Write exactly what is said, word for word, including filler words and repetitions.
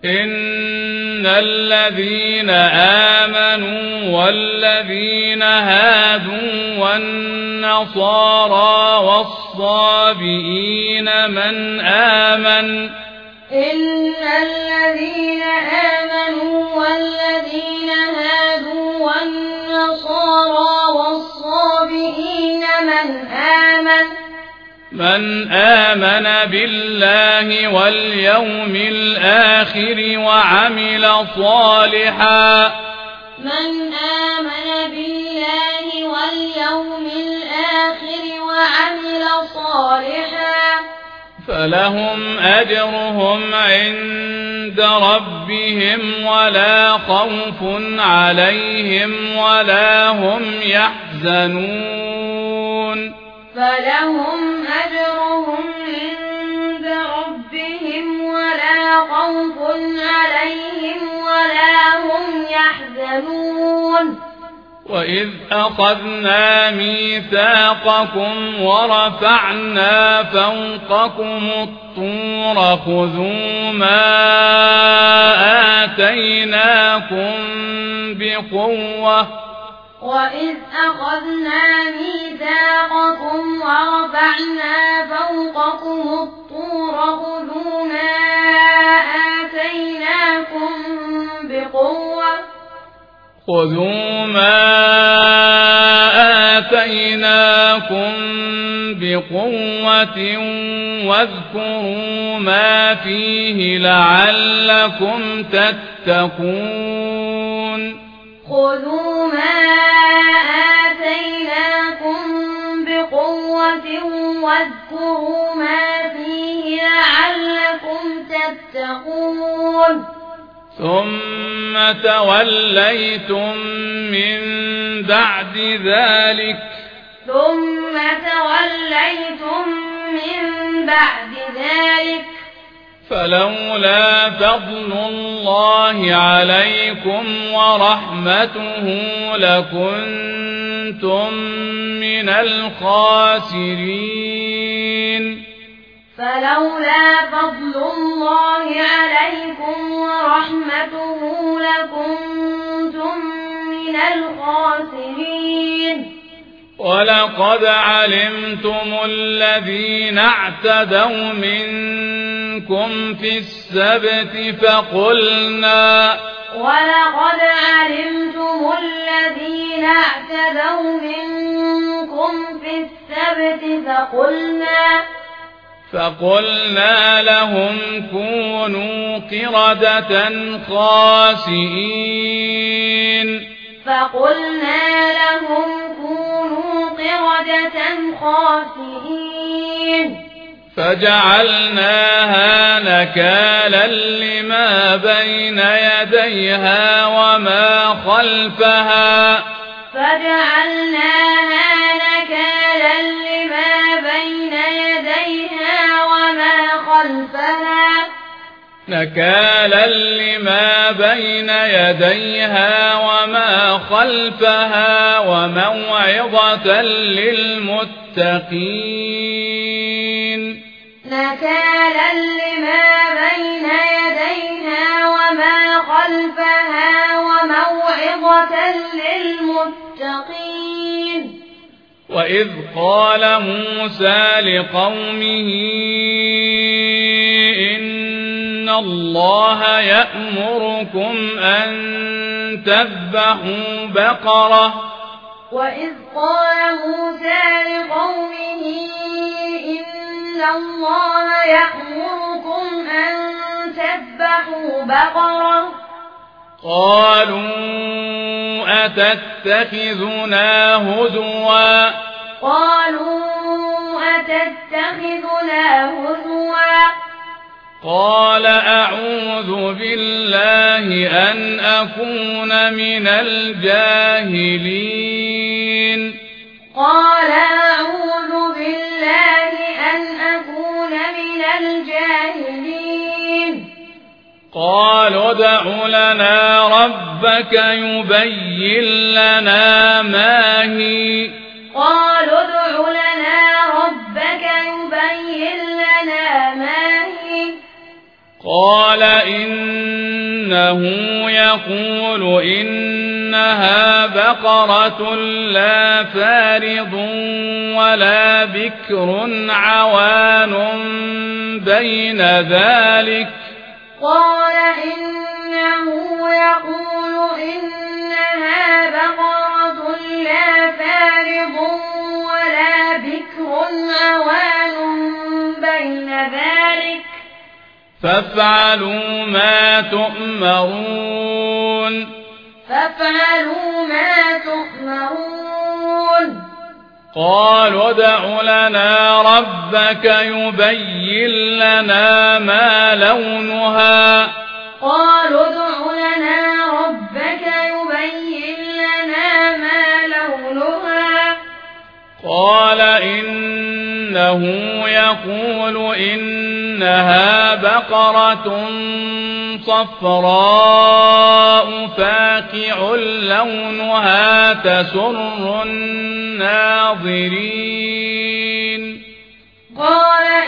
إن الذين آمنوا والذين هادوا والنصارى والصابئين من آمن إن الذين آمنوا والذين هادوا والنصارى والصابئين من آمن من آمن بالله واليوم الآخر وعمل صالحا من آمن بالله واليوم الآخر وعمل صالحا فلهم أجرهم عند ربهم ولا خوف عليهم ولا هم يحزنون فلهم أجرهم عند ربهم ولا خوف عليهم ولا هم يحزنون وإذ أخذنا ميثاقكم ورفعنا فوقكم الطور خذوا ما آتيناكم بقوة وإذ أخذنا ميثاقكم ورفعنا فوقكم الطور خذوا ما آتيناكم بقوة خذوا ما آتيناكم بقوة واذكروا ما فيه لعلكم تتقون خذوا ما آتيناكم بقوة واذكروا ما فيه لعلكم تتقون ثم توليتم من بعد ذلك ثم توليتم من بعد ذلك فلولا فضل الله عليكم ورحمته لكنتم من الخاسرين فلولا فضل الله عليكم ورحمته لكنتم من الخاسرين ولقد علمتم الذين اعتدوا منكم في السبت فقلنا ولقد علمتم الذين اعتدوا منكم في السبت فقلنا فقلنا لهم كونوا قردة خاسئين فقلنا لهم كونوا قردة خاسئين فجعلناها نكالا لما بين يديها وما خلفها فجعلناها نكالا لما بين يديها وما خلفها نكالا لما بين يديها وما خلفها وموعظة للمتقين نكالا لما بين يديها وما خلفها وموعظة للمتقين وإذ قال موسى لقومه إن الله يأمركم أن تذبحوا بقرة وإذ قال موسى لقومه إن الله يأمركم أن تذبحوا بقرة قالوا أتتخذنا هزوا قالوا أتتخذنا هزوا قال أعوذ بالله أن أكون من الجاهلين قال أعوذ بالله أن أكون من الجاهلين قالوا ادع لنا ربك يبين لنا ما هي قالوا ادع لنا ربك يبين لنا ما هي قال إن إنه يقول إنها بقرة لا فارض ولا بكر عوان بين ذلك. قال إنه يقول إنها بقرة لا فارض ولا بكر عوان بين ذلك فافعلوا ما تؤمرون. فافعلوا ما تؤمرون. قالوا ادع لنا ربك يبين لنا ما لونها. قالوا ادع لنا ربك يبين لنا ما لونها. قال إنه يقول إنها بقرة صفراء فاقع لونها تسر الناظرين. قال